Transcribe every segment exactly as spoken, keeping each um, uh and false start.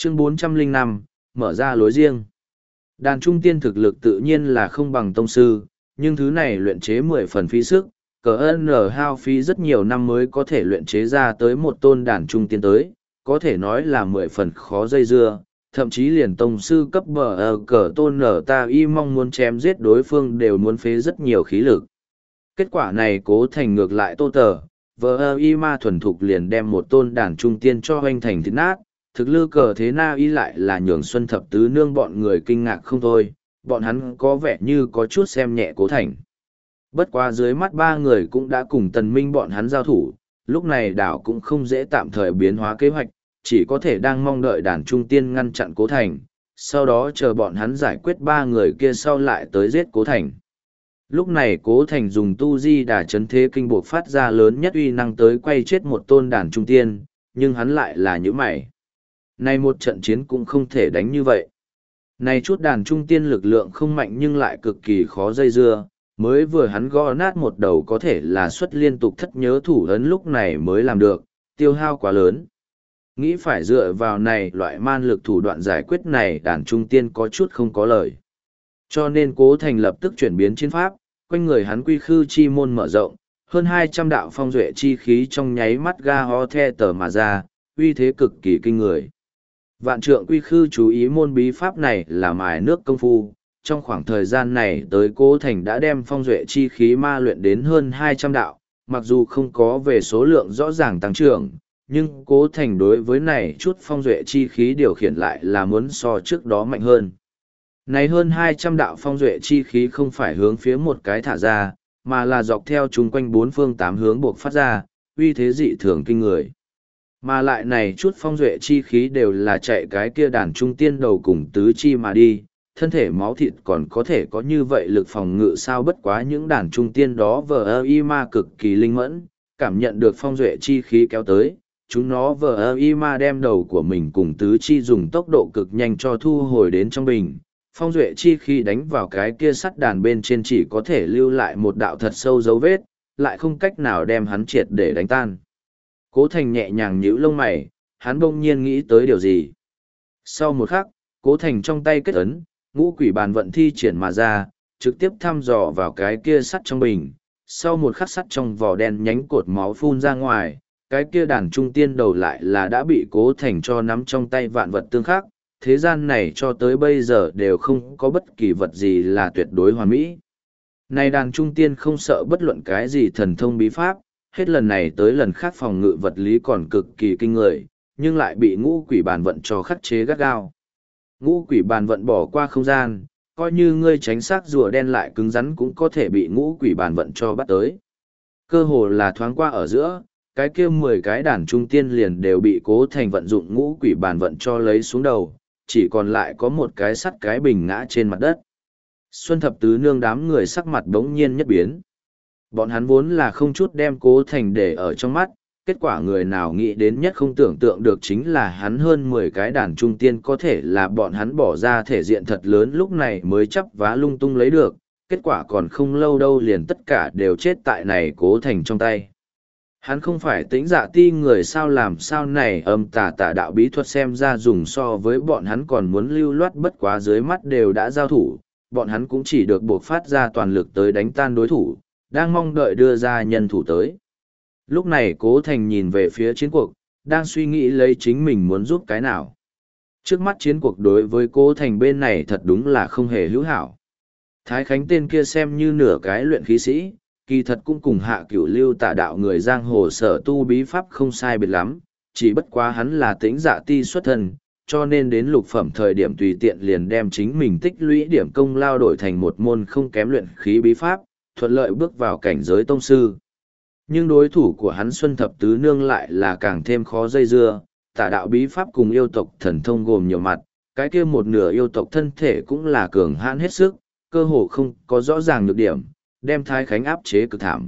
Chương bốn trăm lẻ năm, mở ra lối riêng. Đàn trung tiên thực lực tự nhiên là không bằng tông sư, nhưng thứ này luyện chế mười phần phí sức, cờ ơn nở hao phí rất nhiều năm mới có thể luyện chế ra tới một tôn đàn trung tiên tới, có thể nói là mười phần khó dây dưa, thậm chí liền tông sư cấp bờ ở cờ tôn nở ta y mong muốn chém giết đối phương đều muốn phế rất nhiều khí lực. Kết quả này Cố Thành ngược lại tô tờ, vờ ơ y ma thuần thục liền đem một tôn đàn trung tiên cho hoanh thành thịt nát, thực lư cờ thế na y lại là nhường Xuân Thập Tứ Nương bọn người kinh ngạc không thôi, bọn hắn có vẻ như có chút xem nhẹ Cố Thành. Bất quá dưới mắt ba người cũng đã cùng tần minh bọn hắn giao thủ, lúc này đảo cũng không dễ tạm thời biến hóa kế hoạch, chỉ có thể đang mong đợi đàn trung tiên ngăn chặn Cố Thành, sau đó chờ bọn hắn giải quyết ba người kia sau lại tới giết Cố Thành. Lúc này Cố Thành dùng tu di đà chấn thế kinh buộc phát ra lớn nhất uy năng tới quay chết một tôn đàn trung tiên, nhưng hắn lại là những mày. Này một trận chiến cũng không thể đánh như vậy. Này chút đàn trung tiên lực lượng không mạnh nhưng lại cực kỳ khó dây dưa, mới vừa hắn gõ nát một đầu có thể là xuất liên tục thất nhớ thủ ấn lúc này mới làm được, tiêu hao quá lớn. Nghĩ phải dựa vào này loại man lực thủ đoạn giải quyết này đàn trung tiên có chút không có lời. Cho nên Cố Thành lập tức chuyển biến chiến pháp, quanh người hắn quy khư chi môn mở rộng, hơn hai trăm đạo phong duệ chi khí trong nháy mắt ga ho the tờ mà ra, uy thế cực kỳ kinh người. Vạn trượng quy khư chú ý môn bí pháp này là mài nước công phu, trong khoảng thời gian này tới Cố Thành đã đem phong duệ chi khí ma luyện đến hơn hai trăm đạo, mặc dù không có về số lượng rõ ràng tăng trưởng, nhưng Cố Thành đối với này chút phong duệ chi khí điều khiển lại là muốn so trước đó mạnh hơn. Này hơn hai trăm đạo phong duệ chi khí không phải hướng phía một cái thả ra, mà là dọc theo chung quanh bốn phương tám hướng buộc phát ra, uy thế dị thường kinh người. Mà lại này chút phong duệ chi khí đều là chạy cái kia đàn trung tiên đầu cùng tứ chi mà đi, thân thể máu thịt còn có thể có như vậy lực phòng ngự sao bất quá những đàn trung tiên đó vờ ơ y ma cực kỳ linh mẫn, cảm nhận được phong duệ chi khí kéo tới, chúng nó vờ ơ y ma đem đầu của mình cùng tứ chi dùng tốc độ cực nhanh cho thu hồi đến trong bình. Phong duệ chi khí đánh vào cái kia sắt đàn bên trên chỉ có thể lưu lại một đạo thật sâu dấu vết, lại không cách nào đem hắn triệt để đánh tan. Cố Thành nhẹ nhàng nhíu lông mày, hắn bỗng nhiên nghĩ tới điều gì. Sau một khắc, Cố Thành trong tay kết ấn, ngũ quỷ bàn vận thi triển mà ra, trực tiếp thăm dò vào cái kia sắt trong bình. Sau một khắc sắt trong vỏ đen nhánh cột máu phun ra ngoài, cái kia đàn trung tiên đầu lại là đã bị Cố Thành cho nắm trong tay vạn vật tương khắc. Thế gian này cho tới bây giờ đều không có bất kỳ vật gì là tuyệt đối hoàn mỹ. Này đàn trung tiên không sợ bất luận cái gì thần thông bí pháp, hết lần này tới lần khác phòng ngự vật lý còn cực kỳ kinh người, nhưng lại bị ngũ quỷ bàn vận cho khắc chế gắt gao. Ngũ quỷ bàn vận bỏ qua không gian, coi như ngươi tránh xác rùa đen lại cứng rắn cũng có thể bị ngũ quỷ bàn vận cho bắt tới. Cơ hồ là thoáng qua ở giữa, cái kia mười cái đàn trung tiên liền đều bị Cố Thành vận dụng ngũ quỷ bàn vận cho lấy xuống đầu, chỉ còn lại có một cái sắt cái bình ngã trên mặt đất. Xuân Thập Tứ Nương đám người sắc mặt đống nhiên nhất biến. Bọn hắn vốn là không chút đem Cố Thành để ở trong mắt, kết quả người nào nghĩ đến nhất không tưởng tượng được chính là hắn hơn mười cái đàn trung tiên có thể là bọn hắn bỏ ra thể diện thật lớn lúc này mới chấp vá lung tung lấy được, kết quả còn không lâu đâu liền tất cả đều chết tại này Cố Thành trong tay. Hắn không phải tĩnh dạ ti người sao làm sao này âm tà tà đạo bí thuật xem ra dùng so với bọn hắn còn muốn lưu loát bất quá dưới mắt đều đã giao thủ, bọn hắn cũng chỉ được buộc phát ra toàn lực tới đánh tan đối thủ, đang mong đợi đưa ra nhân thủ tới. Lúc này Cố Thành nhìn về phía chiến cuộc, đang suy nghĩ lấy chính mình muốn giúp cái nào. Trước mắt chiến cuộc đối với Cố Thành bên này thật đúng là không hề hữu hảo. Thái Khánh tên kia xem như nửa cái luyện khí sĩ, kỳ thật cũng cùng hạ cửu lưu tả đạo người giang hồ sở tu bí pháp không sai biệt lắm, chỉ bất quá hắn là tĩnh dạ ti xuất thân, cho nên đến lục phẩm thời điểm tùy tiện liền đem chính mình tích lũy điểm công lao đổi thành một môn không kém luyện khí bí pháp, thuận lợi bước vào cảnh giới tông sư. Nhưng đối thủ của hắn Xuân Thập Tứ Nương lại là càng thêm khó dây dưa, tả đạo bí pháp cùng yêu tộc thần thông gồm nhiều mặt, cái kia một nửa yêu tộc thân thể cũng là cường hãn hết sức, cơ hồ không có rõ ràng nhược điểm, đem Thái Khánh áp chế cực thảm.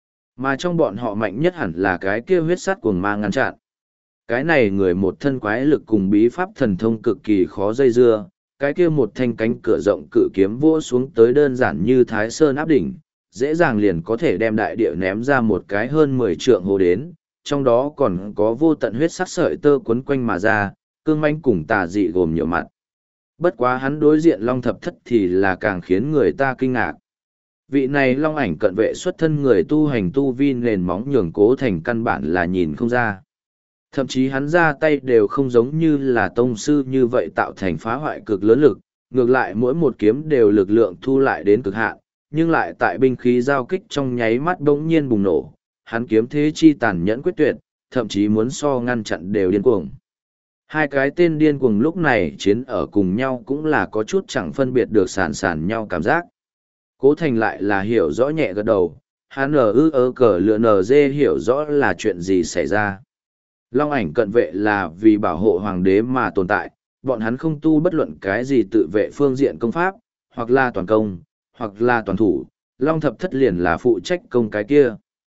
Mà trong bọn họ mạnh nhất hẳn là cái kia huyết sát cuồng ma ngăn chặn. Cái này người một thân quái lực cùng bí pháp thần thông cực kỳ khó dây dưa, cái kia một thanh cánh cửa rộng cự kiếm vỗ xuống tới đơn giản như Thái Sơn áp đỉnh, dễ dàng liền có thể đem đại địa ném ra một cái hơn mười trượng hồ đến, trong đó còn có vô tận huyết sắc sợi tơ quấn quanh mà ra, cương manh cùng tà dị gồm nhiều mặt. Bất quá hắn đối diện Long Thập Thất thì là càng khiến người ta kinh ngạc. Vị này Long ảnh cận vệ xuất thân người tu hành tu vi nền móng nhường Cố Thành căn bản là nhìn không ra. Thậm chí hắn ra tay đều không giống như là tông sư như vậy tạo thành phá hoại cực lớn lực, ngược lại mỗi một kiếm đều lực lượng thu lại đến cực hạn, nhưng lại tại binh khí giao kích trong nháy mắt bỗng nhiên bùng nổ, hắn kiếm thế chi tàn nhẫn quyết tuyệt, thậm chí muốn so ngăn chặn đều điên cuồng. Hai cái tên điên cuồng lúc này chiến ở cùng nhau cũng là có chút chẳng phân biệt được sàn sàn nhau cảm giác. Cố Thành lại là hiểu rõ nhẹ gật đầu, hắn ở ư ơ cờ lựa nờ dê hiểu rõ là chuyện gì xảy ra. Long ảnh cận vệ là vì bảo hộ hoàng đế mà tồn tại, bọn hắn không tu bất luận cái gì tự vệ phương diện công pháp, hoặc là toàn công, hoặc là toàn thủ, Long Thập Thất liền là phụ trách công cái kia.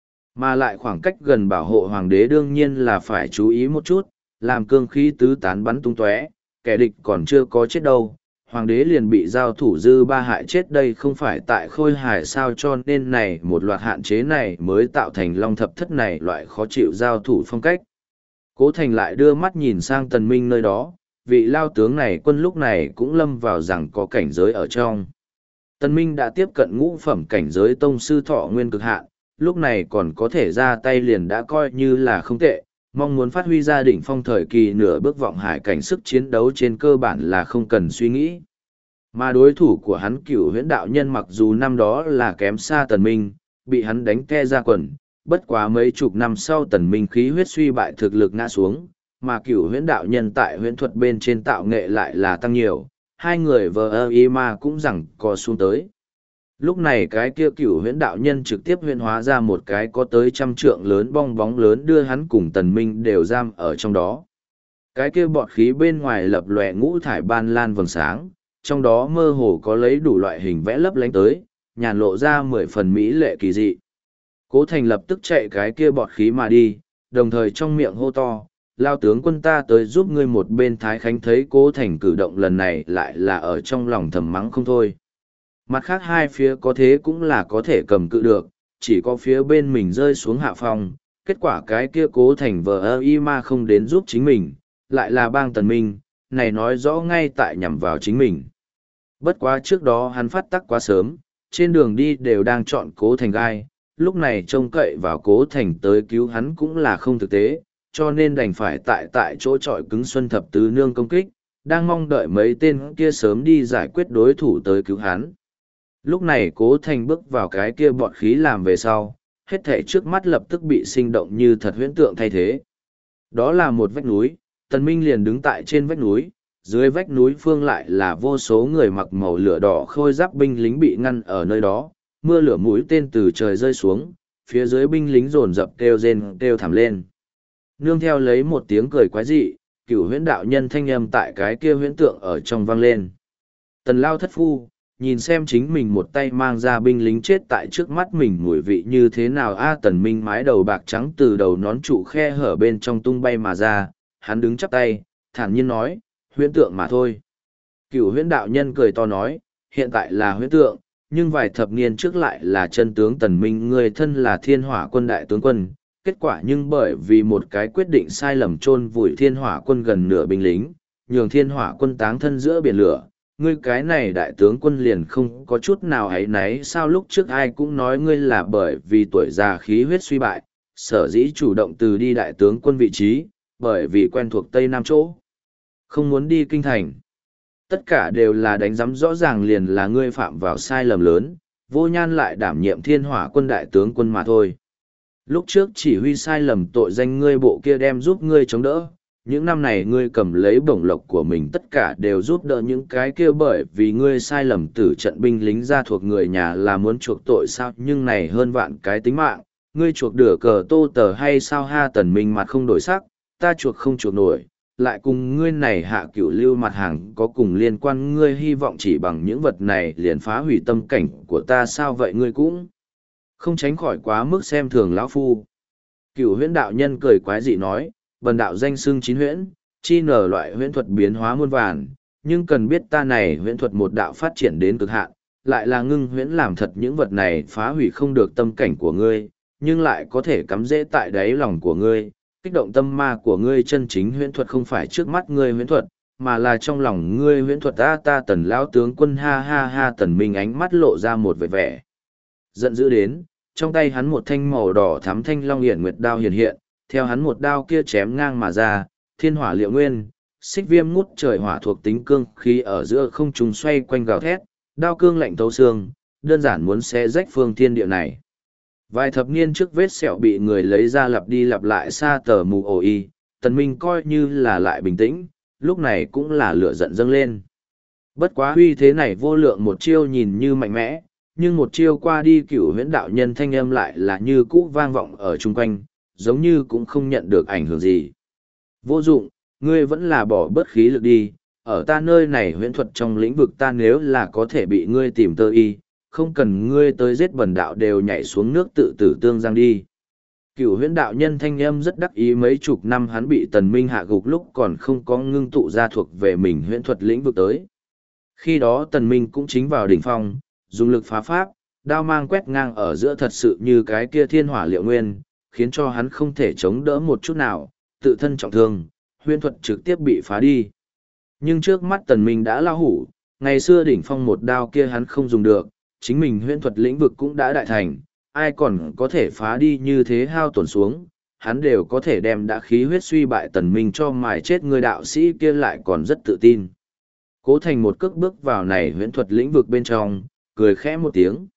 Mà lại khoảng cách gần bảo hộ hoàng đế đương nhiên là phải chú ý một chút, làm cương khí tứ tán bắn tung tóe, kẻ địch còn chưa có chết đâu, hoàng đế liền bị giao thủ dư ba hại chết đây không phải tại Khôi Hải sao, cho nên này một loạt hạn chế này mới tạo thành Long Thập Thất này loại khó chịu giao thủ phong cách. Cố Thành lại đưa mắt nhìn sang Tần Minh nơi đó, vị lao tướng này quân lúc này cũng lâm vào rằng có cảnh giới ở trong. Tần Minh đã tiếp cận ngũ phẩm cảnh giới tông sư thọ nguyên cực hạn, lúc này còn có thể ra tay liền đã coi như là không tệ, mong muốn phát huy ra đỉnh phong thời kỳ nửa bước vọng hải cảnh sức chiến đấu trên cơ bản là không cần suy nghĩ. Mà đối thủ của hắn Cửu Huyễn đạo nhân mặc dù năm đó là kém xa Tần Minh, bị hắn đánh ke ra quần, bất quá mấy chục năm sau Tần Minh khí huyết suy bại thực lực ngã xuống, mà Cửu Huyễn đạo nhân tại huyễn thuật bên trên tạo nghệ lại là tăng nhiều, hai người vờ ơ y ma cũng rằng co xuống tới. Lúc này cái kia Cửu Huyễn đạo nhân trực tiếp huyễn hóa ra một cái có tới trăm trượng lớn bong bóng lớn đưa hắn cùng Tần Minh đều giam ở trong đó. Cái kia bọt khí bên ngoài lập lòe ngũ thải ban lan vầng sáng, trong đó mơ hồ có lấy đủ loại hình vẽ lấp lánh tới, nhàn lộ ra mười phần mỹ lệ kỳ dị. Cố Thành lập tức chạy cái kia bọt khí mà đi, đồng thời trong miệng hô to, lao tướng quân ta tới giúp ngươi. Một bên Thái Khánh thấy Cố Thành cử động lần này lại là ở trong lòng thầm mắng không thôi. Mặt khác hai phía có thế cũng là có thể cầm cự được, chỉ có phía bên mình rơi xuống hạ phong, kết quả cái kia Cố Thành vờ ơ y ma không đến giúp chính mình, lại là bang Tần Minh, này nói rõ ngay tại nhằm vào chính mình. Bất quá trước đó hắn phát tắc quá sớm, trên đường đi đều đang chọn Cố Thành gai, lúc này trông cậy vào Cố Thành tới cứu hắn cũng là không thực tế, cho nên đành phải tại tại chỗ trọi cứng Xuân Thập Tứ Nương công kích, đang mong đợi mấy tên kia sớm đi giải quyết đối thủ tới cứu hắn. Lúc này Cố Thành bước vào cái kia bọt khí làm về sau, hết thảy trước mắt lập tức bị sinh động như thật huyễn tượng thay thế. Đó là một vách núi, Tần Minh liền đứng tại trên vách núi, dưới vách núi phương lại là vô số người mặc màu lửa đỏ khôi giáp binh lính bị ngăn ở nơi đó, mưa lửa mũi tên từ trời rơi xuống, phía dưới binh lính rồn rập kêu rên kêu thảm lên. Nương theo lấy một tiếng cười quái dị, Cửu Huyễn đạo nhân thanh âm tại cái kia huyễn tượng ở trong vang lên. Tần Lao thất phu, nhìn xem chính mình một tay mang ra binh lính chết tại trước mắt mình mùi vị như thế nào a. Tần Minh mái đầu bạc trắng từ đầu nón trụ khe hở bên trong tung bay mà ra, hắn đứng chắp tay, thản nhiên nói, huyễn tượng mà thôi. Cửu Huyễn đạo nhân cười to nói, hiện tại là huyễn tượng, nhưng vài thập niên trước lại là chân tướng. Tần Minh người thân là Thiên Hỏa quân đại tướng quân, kết quả nhưng bởi vì một cái quyết định sai lầm chôn vùi Thiên Hỏa quân gần nửa binh lính, nhường Thiên Hỏa quân táng thân giữa biển lửa. Ngươi cái này đại tướng quân liền không có chút nào ấy nấy sao? Lúc trước ai cũng nói ngươi là bởi vì tuổi già khí huyết suy bại, sở dĩ chủ động từ đi đại tướng quân vị trí, bởi vì quen thuộc Tây Nam chỗ, không muốn đi kinh thành. Tất cả đều là đánh giám rõ ràng liền là ngươi phạm vào sai lầm lớn, vô nhan lại đảm nhiệm Thiên Hỏa quân đại tướng quân mà thôi. Lúc trước chỉ huy sai lầm tội danh ngươi bộ kia đem giúp ngươi chống đỡ, những năm này ngươi cầm lấy bổng lộc của mình tất cả đều giúp đỡ những cái kia bởi vì ngươi sai lầm tử trận binh lính ra thuộc người nhà là muốn chuộc tội sao? Nhưng này hơn vạn cái tính mạng, ngươi chuộc đửa cờ tô tờ hay sao ha? Tần Minh mặt không đổi sắc, ta chuộc không chuộc nổi, lại cùng ngươi này hạ cửu lưu mặt hàng có cùng liên quan, ngươi hy vọng chỉ bằng những vật này liền phá hủy tâm cảnh của ta sao? Vậy ngươi cũng không tránh khỏi quá mức xem thường lão phu. Cửu Huyễn đạo nhân cười quái dị nói, bần đạo danh xưng chín huyễn, chi nở loại huyễn thuật biến hóa muôn vàn, nhưng cần biết ta này huyễn thuật một đạo phát triển đến cực hạn, lại là ngưng huyễn làm thật những vật này phá hủy không được tâm cảnh của ngươi, nhưng lại có thể cắm rễ tại đáy lòng của ngươi, Kích động tâm ma của ngươi chân chính huyễn thuật không phải trước mắt ngươi huyễn thuật, mà là trong lòng ngươi huyễn thuật. Ta ta Tần lão tướng quân, ha ha ha. Tần Minh ánh mắt lộ ra một vẻ vẻ giận dữ đến, trong tay hắn một thanh màu đỏ thắm thanh long hiển nguyệt đao hiện hiện, theo hắn một đao kia chém ngang mà ra, thiên hỏa liệu nguyên, xích viêm ngút trời hỏa thuộc tính cương khí ở giữa không trung xoay quanh gào thét, đao cương lạnh thấu xương, đơn giản muốn xé rách phương thiên địa này. Vài thập niên trước vết sẹo bị người lấy ra lặp đi lặp lại xa tờ mù ổ y, Tần Minh coi như là lại bình tĩnh, lúc này cũng là lửa giận dâng lên. Bất quá huy thế này vô lượng một chiêu nhìn như mạnh mẽ, nhưng một chiêu qua đi cửu huyễn đạo nhân thanh âm lại là như cũ vang vọng ở chung quanh, giống như cũng không nhận được ảnh hưởng gì. Vô dụng, ngươi vẫn là bỏ bớt khí lực đi, ở ta nơi này huyễn thuật trong lĩnh vực ta nếu là có thể bị ngươi tìm tơ y, không cần ngươi tới giết bần đạo đều nhảy xuống nước tự tử tương giang đi. Cửu huyễn đạo nhân thanh âm rất đắc ý, mấy chục năm hắn bị Tần Minh hạ gục lúc còn không có ngưng tụ ra thuộc về mình huyễn thuật lĩnh vực tới. Khi đó Tần Minh cũng chính vào đỉnh phong, dùng lực phá pháp, đao mang quét ngang ở giữa thật sự như cái kia thiên hỏa liệu nguyên, khiến cho hắn không thể chống đỡ một chút nào, tự thân trọng thương, huyễn thuật trực tiếp bị phá đi. Nhưng trước mắt Tần Minh đã lao hủ, ngày xưa đỉnh phong một đao kia hắn không dùng được, chính mình huyễn thuật lĩnh vực cũng đã đại thành, ai còn có thể phá đi như thế hao tổn xuống, hắn đều có thể đem đã khí huyết suy bại Tần Minh cho mài chết, người đạo sĩ kia lại còn rất tự tin. Cố Thành một cước bước vào này huyễn thuật lĩnh vực bên trong, cười khẽ một tiếng.